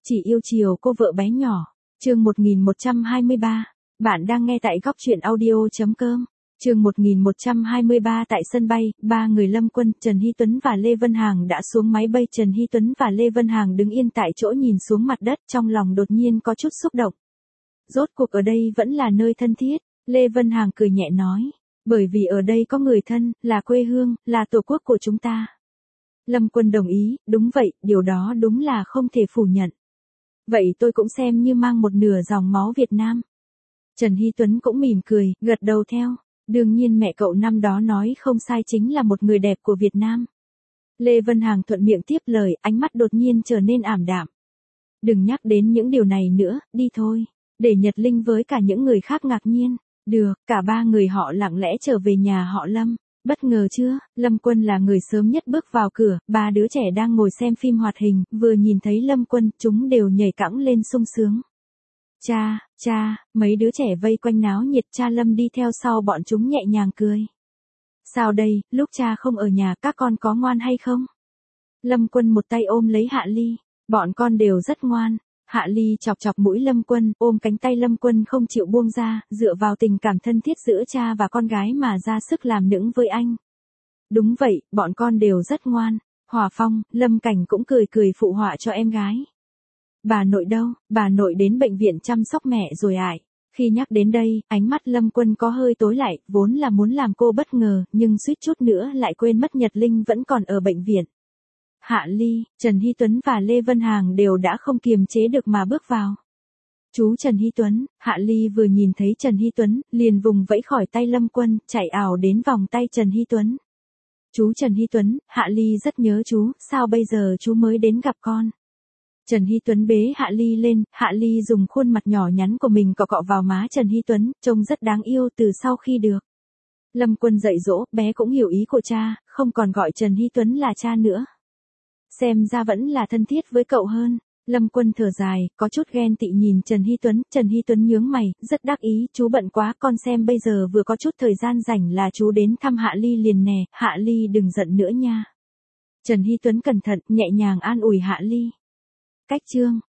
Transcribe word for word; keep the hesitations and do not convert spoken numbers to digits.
Chỉ yêu chiều cô vợ bé nhỏ. Chương một nghìn một trăm hai mươi ba. Bạn đang nghe tại góc truyện audio chấm com. Chương một nghìn một trăm hai mươi ba. Tại sân bay, ba người Lâm Quân, Trần Hy Tuấn và Lê Vân Hằng đã xuống máy bay. Trần Hy Tuấn và Lê Vân Hằng đứng yên tại chỗ nhìn xuống mặt đất, trong lòng đột nhiên có chút xúc động. Rốt cuộc ở đây vẫn là nơi thân thiết, Lê Vân Hằng cười nhẹ nói. Bởi vì ở đây có người thân, là quê hương, là tổ quốc của chúng ta. Lâm Quân đồng ý, đúng vậy, điều đó đúng là không thể phủ nhận. Vậy tôi cũng xem như mang một nửa dòng máu Việt Nam. Trần Hy Tuấn cũng mỉm cười, gật đầu theo. Đương nhiên mẹ cậu năm đó nói không sai, chính là một người đẹp của Việt Nam. Lê Vân Hằng thuận miệng tiếp lời, ánh mắt đột nhiên trở nên ảm đạm. Đừng nhắc đến những điều này nữa, đi thôi. Để Nhật Linh với cả những người khác ngạc nhiên. Được, cả ba người họ lặng lẽ trở về nhà họ Lâm. Bất ngờ chưa, Lâm Quân là người sớm nhất bước vào cửa, ba đứa trẻ đang ngồi xem phim hoạt hình, vừa nhìn thấy Lâm Quân, chúng đều nhảy cẫng lên sung sướng. Cha, cha, mấy đứa trẻ vây quanh náo nhiệt, cha Lâm đi theo sau bọn chúng nhẹ nhàng cười. Sao đây, lúc cha không ở nhà các con có ngoan hay không? Lâm Quân một tay ôm lấy Hạ Ly, bọn con đều rất ngoan. Hạ Ly chọc chọc mũi Lâm Quân, ôm cánh tay Lâm Quân không chịu buông ra, dựa vào tình cảm thân thiết giữa cha và con gái mà ra sức làm nũng với anh. Đúng vậy, bọn con đều rất ngoan. Hòa Phong, Lâm Cảnh cũng cười cười phụ họa cho em gái. Bà nội đâu, bà nội đến bệnh viện chăm sóc mẹ rồi ải. Khi nhắc đến đây, ánh mắt Lâm Quân có hơi tối lại, vốn là muốn làm cô bất ngờ, nhưng suýt chút nữa lại quên mất Nhật Linh vẫn còn ở bệnh viện. Hạ Ly, Trần Hy Tuấn và Lê Vân Hằng đều đã không kiềm chế được mà bước vào. Chú Trần Hy Tuấn, Hạ Ly vừa nhìn thấy Trần Hy Tuấn, liền vùng vẫy khỏi tay Lâm Quân, chạy ảo đến vòng tay Trần Hy Tuấn. Chú Trần Hy Tuấn, Hạ Ly rất nhớ chú, sao bây giờ chú mới đến gặp con? Trần Hy Tuấn bế Hạ Ly lên, Hạ Ly dùng khuôn mặt nhỏ nhắn của mình cọ cọ vào má Trần Hy Tuấn, trông rất đáng yêu từ sau khi được. Lâm Quân dạy dỗ, bé cũng hiểu ý của cha, không còn gọi Trần Hy Tuấn là cha nữa. Xem ra vẫn là thân thiết với cậu hơn. Lâm Quân thở dài, có chút ghen tị nhìn Trần Hy Tuấn. Trần Hy Tuấn nhướng mày, rất đắc ý, chú bận quá, con xem bây giờ vừa có chút thời gian rảnh là chú đến thăm Hạ Ly liền nè, Hạ Ly đừng giận nữa nha. Trần Hy Tuấn cẩn thận, nhẹ nhàng an ủi Hạ Ly. Cách chương.